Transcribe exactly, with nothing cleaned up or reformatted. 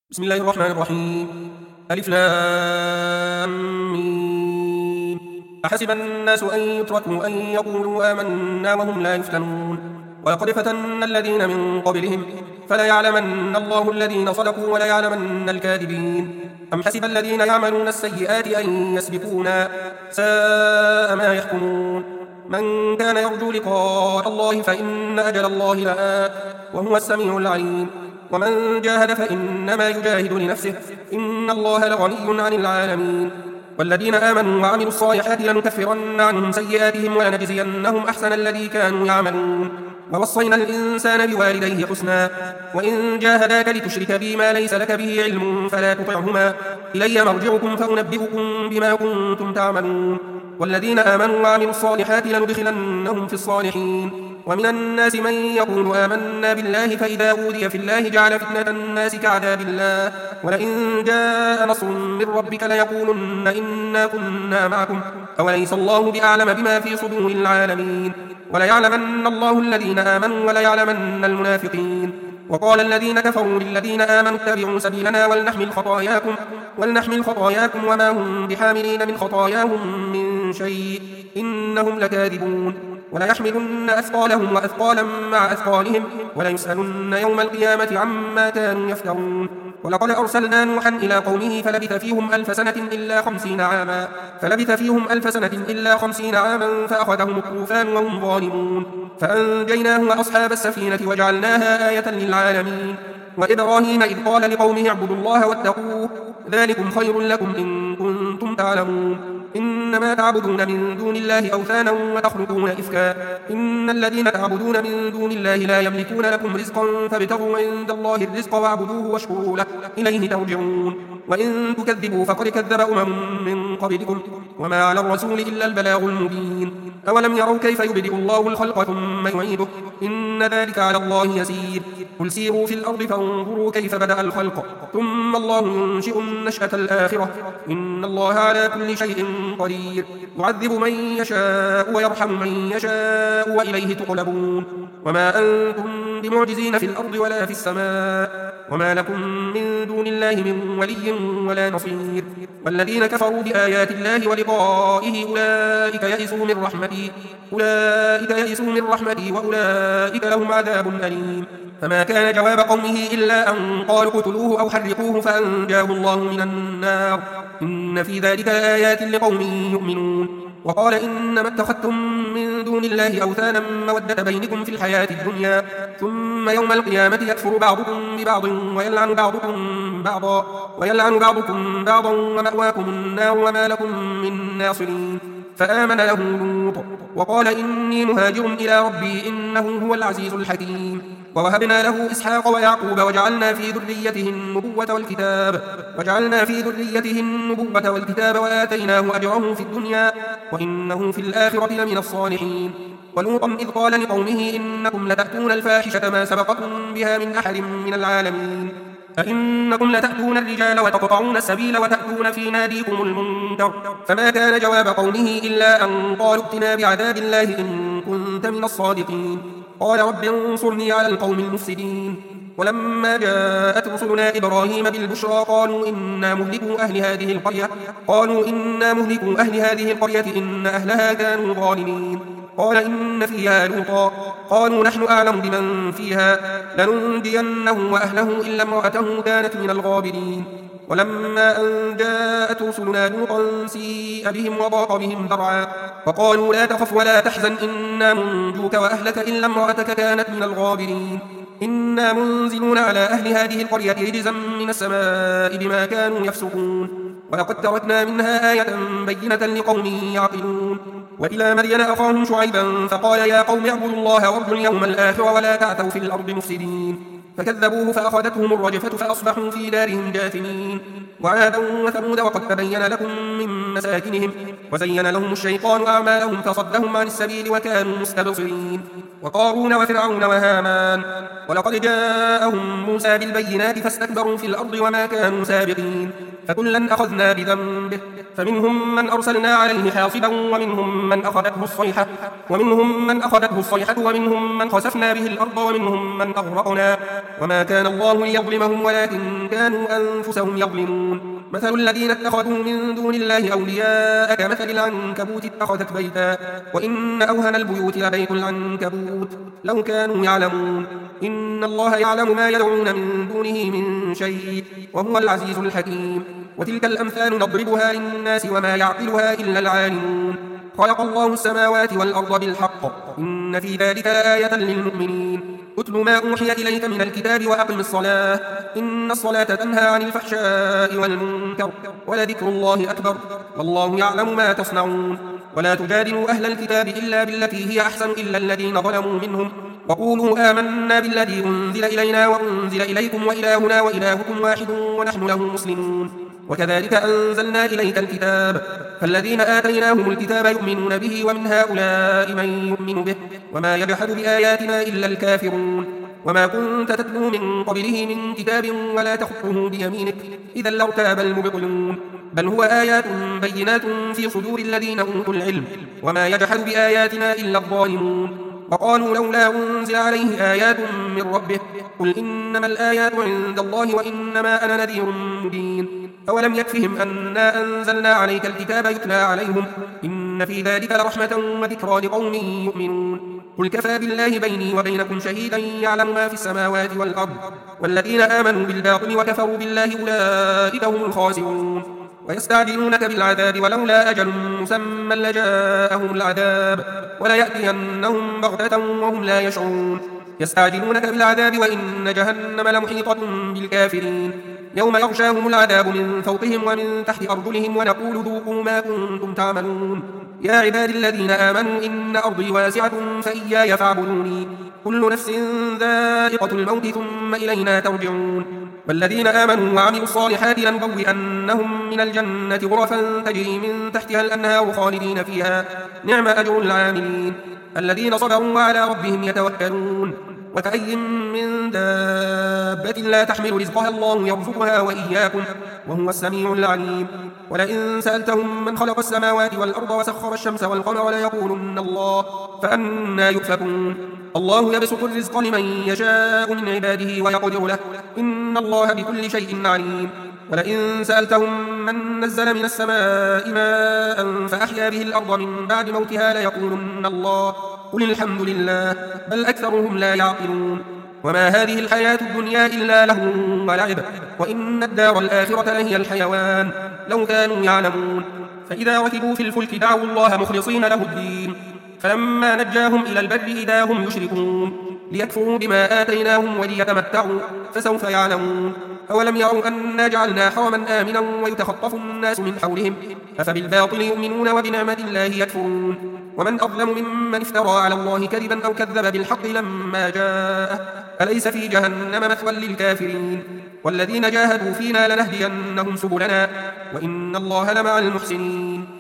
بسم الله الرحمن الرحيم. ألف لام ميم. أحسب الناس أن يتركوا أن يقولوا آمنا وهم لا يفتنون. ولقد فتنا الذين من قبلهم فليعلمن الله الذين صدقوا وليعلمن الكاذبين. أم حسب الذين يعملون السيئات أن يسبقونا ساء ما يحكمون. من كان يرجو لقاء الله فإن أجل الله لآت وهو السميع العليم. ومن جاهد فإنما يجاهد لنفسه إن الله لغني عن العالمين. والذين آمنوا وعملوا الصالحات لنكفرن عنهم سيئاتهم ولنجزينهم أحسن الذي كانوا يعملون. ووصينا الإنسان بوالديه حسنا وإن جاهداك لتشرك بي ما ليس لك به علم فلا تطعهما إلي مرجعكم فأنبئكم بما كنتم تعملون. والذين آمنوا وعملوا الصالحات لندخلنهم في الصالحين. ومن الناس من يقول آمنا بالله فإذا أوذي في الله جعل فتنة الناس كعذاب الله ولئن جاء نصر من ربك ليقولن إنا كنا معكم أوليس الله بأعلم بما في صدور العالمين. وليعلمن الله الذين آمنوا وليعلمن المنافقين. وقال الذين كفروا للذين آمنوا اتبعوا سبيلنا ولنحمل خطاياكم ولنحمل خطاياكم وما هم بحاملين من خطاياهم من شيء إنهم لكاذبون. وليحملن أثقالهم وأثقالا مع أثقالهم وليسألن يوم القيامة عما كانوا يفترون. ولقد أرسلنا نوحا إلى قومه فلبث فيهم ألف سنة إلا خمسين عاما فلبث فيهم ألف سنة إلا خمسين عاما فأخذهم الطوفان وهم ظالمون فأنجيناه وأصحاب السفينة وجعلناها آية للعالمين. وإبراهيم إذ قال لقومه اعبدوا الله واتقوه ذلكم خير لكم إن كنتم تعلمون. إنما تعبدون من دون الله أوثانا وتخلقون إفكا إن الذين تعبدون من دون الله لا يملكون لكم رزقا فابتغوا عند الله الرزق واعبدوه واشكروا له إليه ترجعون. وإن تكذبوا فقد كذب أمم من قبلكم وما على الرسول إلا البلاغ المبين. أولم يروا كيف يبدئ الله الخلق ثم يعيده إن ذلك على الله يسير. قل سيروا في الأرض فانظروا كيف بدأ الخلق ثم الله ينشئ النشأة الآخرة إن الله على كل شيء قدير. يعذب من يشاء ويرحم من يشاء وإليه تقلبون. وما أنتم بمعجزين في الأرض ولا في السماء وما لكم من دون الله من ولي ولا نصير. والذين كفروا بآيات الله ولقائه أولئك يئسوا من رحمتي أولئك يئسوا من رحمتي وأولئك لهم عذاب أليم. فما كان جواب قومه إلا أن قالوا اقتلوه أو حرقوه فأنجاه الله من النار إن في ذلك آيات لقوم يؤمنون. وقال إنما اتخذتم من دون الله أوثانا مودة بينكم في الحياة الدنيا ثم يوم القيامة يكفر بعضكم ببعض ويلعن بعضكم بعضا ويلعن بعضكم بعضا ومأواكم النار وما لكم من ناصرين. فآمن له لوط وقال إني مهاجر إلى ربي إنه هو العزيز الحكيم. ووهبنا له إسحاق ويعقوب وجعلنا في ذريته النبوة والكتاب وجعلنا في ذريته النبوة والكتاب وآتيناه أجره في الدنيا وإنه في الآخرة لمن الصالحين. ولوطا إذ قال لقومه إنكم لتأتون الفاحشة ما سبقكم بها من أحد من العالمين أئنكم لتأتون الرجال وتقطعون السبيل وتأتون في ناديكم المنكر. فما كان جواب قومه إلا أن قالوا ائتنا بعذاب الله إن كنت من الصادقين. قال رب انصرني على القوم المفسدين. ولما جاءت رسلنا إبراهيم بالبشرى قالوا إنا مهلكو أهل هذه القرية قالوا إنا مهلكو أهل هذه القرية إن أهلها كانوا ظالمين. قال إن فيها لوطا قالوا نحن أعلم بمن فيها لننجينه وأهله إلا امرأته كانت من الغابرين. ولما أن جاءت رسلنا لوطا سيء بهم وضاق بهم ذرعا فقالوا لا تخف ولا تحزن إنا منجوك وأهلك إلا امرأتك كانت من الغابرين. إنا منزلون على أهل هذه القرية رجزا من السماء بما كانوا يفسقون. ولقد تركنا منها آية بينة لقوم يعقلون. وإلى مدين أخاهم شعيبا فقال يا قوم اعبدوا الله وارجوا اليوم الآخر ولا تعثوا في الأرض مفسدين. فكذبوه فأخذتهم الرجفة فأصبحوا في دارهم جاثمين. وعادا وثمود وقد تبين لكم من مساكنهم وزين لهم الشيطان أعمالهم فصدهم عن السبيل وكانوا مستبصرين. وقارون وفرعون وهامان. ولقد جاءهم موسى بالبينات فاستكبروا في الأرض وما كانوا سابقين، فكلا أخذنا بذنبه، فمنهم من أرسلنا عليه حاصبا ومنهم من أخذته الصيحة ومنهم من أخذته الصيحة ومنهم من خسفنا به الأرض ومنهم من أغرقنا، وما كان الله ليظلمهم ولكن كانوا أنفسهم يظلمون. مثل الذين اتخذوا من دون الله أولياء كمثل العنكبوت اتخذت بيتا، وإن أوهن البيوت لبيت العنكبوت لو كانوا يعلمون. إن الله يعلم ما يدعون من دونه من شيء وهو العزيز الحكيم. وتلك الأمثال نضربها للناس وما يعقلها إلا العالمون. خلق الله السماوات والأرض بالحق، إن في ذلك لآية للمؤمنين. اتل ما أوحي إليك من الكتاب وأقم الصلاة، إن الصلاة تنهى عن الفحشاء والمنكر، ولذكر الله أكبر، والله يعلم ما تصنعون. ولا تجادلوا أهل الكتاب إلا بالتي هي أحسن إلا الذين ظلموا منهم، وقولوا آمنا بالذي أنزل إلينا وأنزل إليكم وإلهنا وإلهكم واحد ونحن له مسلمون. وكذلك أنزلنا إليك الكتاب، فالذين آتيناهم الكتاب يؤمنون به ومن هؤلاء من يؤمن به، وما يجحد بآياتنا إلا الكافرون. وما كنت تتلو من قبله من كتاب ولا تخطه بيمينك، إذا لارتاب المبطلون. بل هو آيات بينات في صدور الذين أوتوا العلم، وما يجحد بآياتنا إلا الظالمون. وقالوا لولا أنزل عليه آيات من ربه، قل إنما الآيات عند الله وإنما أنا نذير مبين. أولم يكفهم أنا أنزلنا عليك الكتاب يتلى عليهم، إن في ذلك لرحمة وذكرى لقوم يؤمنون. قل كفى بالله بيني وبينكم شهيدا يعلم ما في السماوات والأرض، والذين آمنوا بالباطل وكفروا بالله أولئك هم الخاسرون. ويستعجلونك بالعذاب ولولا أجل مسمى لجاءهم العذاب وليأتينهم بغتة وهم لا يشعرون. يستعجلونك بالعذاب وإن جهنم لمحيطة بالكافرين. يوم يغشاهم العذاب من فوقهم ومن تحت أرجلهم ونقول ذوقوا ما كنتم تعملون. يا عبادي الذين آمنوا إن أرضي واسعة فإياي فاعبدوني. كل نفس ذائقة الموت ثم إلينا ترجعون. والذين آمنوا وعملوا الصالحات لنبوئنهم من الجنة غرفا تجري من تحتها الأنهار خالدين فيها، نعم أجر العاملين. الذين صبروا وعلى ربهم يتوكلون. وكأي من دابة لا تحمل رزقها الله يرزقها وإياكم وهو السميع العليم. ولئن سألتهم من خلق السماوات والأرض وسخر الشمس والقمر ليقولن الله، فأنى يؤفكون. الله يبسط الرزق لمن يشاء من عباده ويقدر له، إن الله بكل شيء عليم. ولئن سألتهم من نزل من السماء ماء فأحيا به الأرض من بعد موتها ليقولن الله، قل الحمد لله، بل أكثرهم لا يعقلون. وما هذه الحياة الدنيا إلا لهو ولعب، وإن الدار الآخرة لهي الحيوان لو كانوا يعلمون. فإذا ركبوا في الفلك دعوا الله مخلصين له الدين، فلما نجاهم إلى البر إذا هم يشركون، ليكفروا بما آتيناهم وليتمتعوا فسوف يعلمون. أولم يروا أنا جعلنا حرما آمنا ويتخطف الناس من حولهم، أفبالباطل يؤمنون وبنعمة الله يكفرون. ومن أظلم ممن افترى على الله كذبا أو كذب بالحق لما جاءه، أليس في جهنم مثوى للكافرين. والذين جاهدوا فينا لنهدينهم سبلنا، وإن الله لمع المحسنين.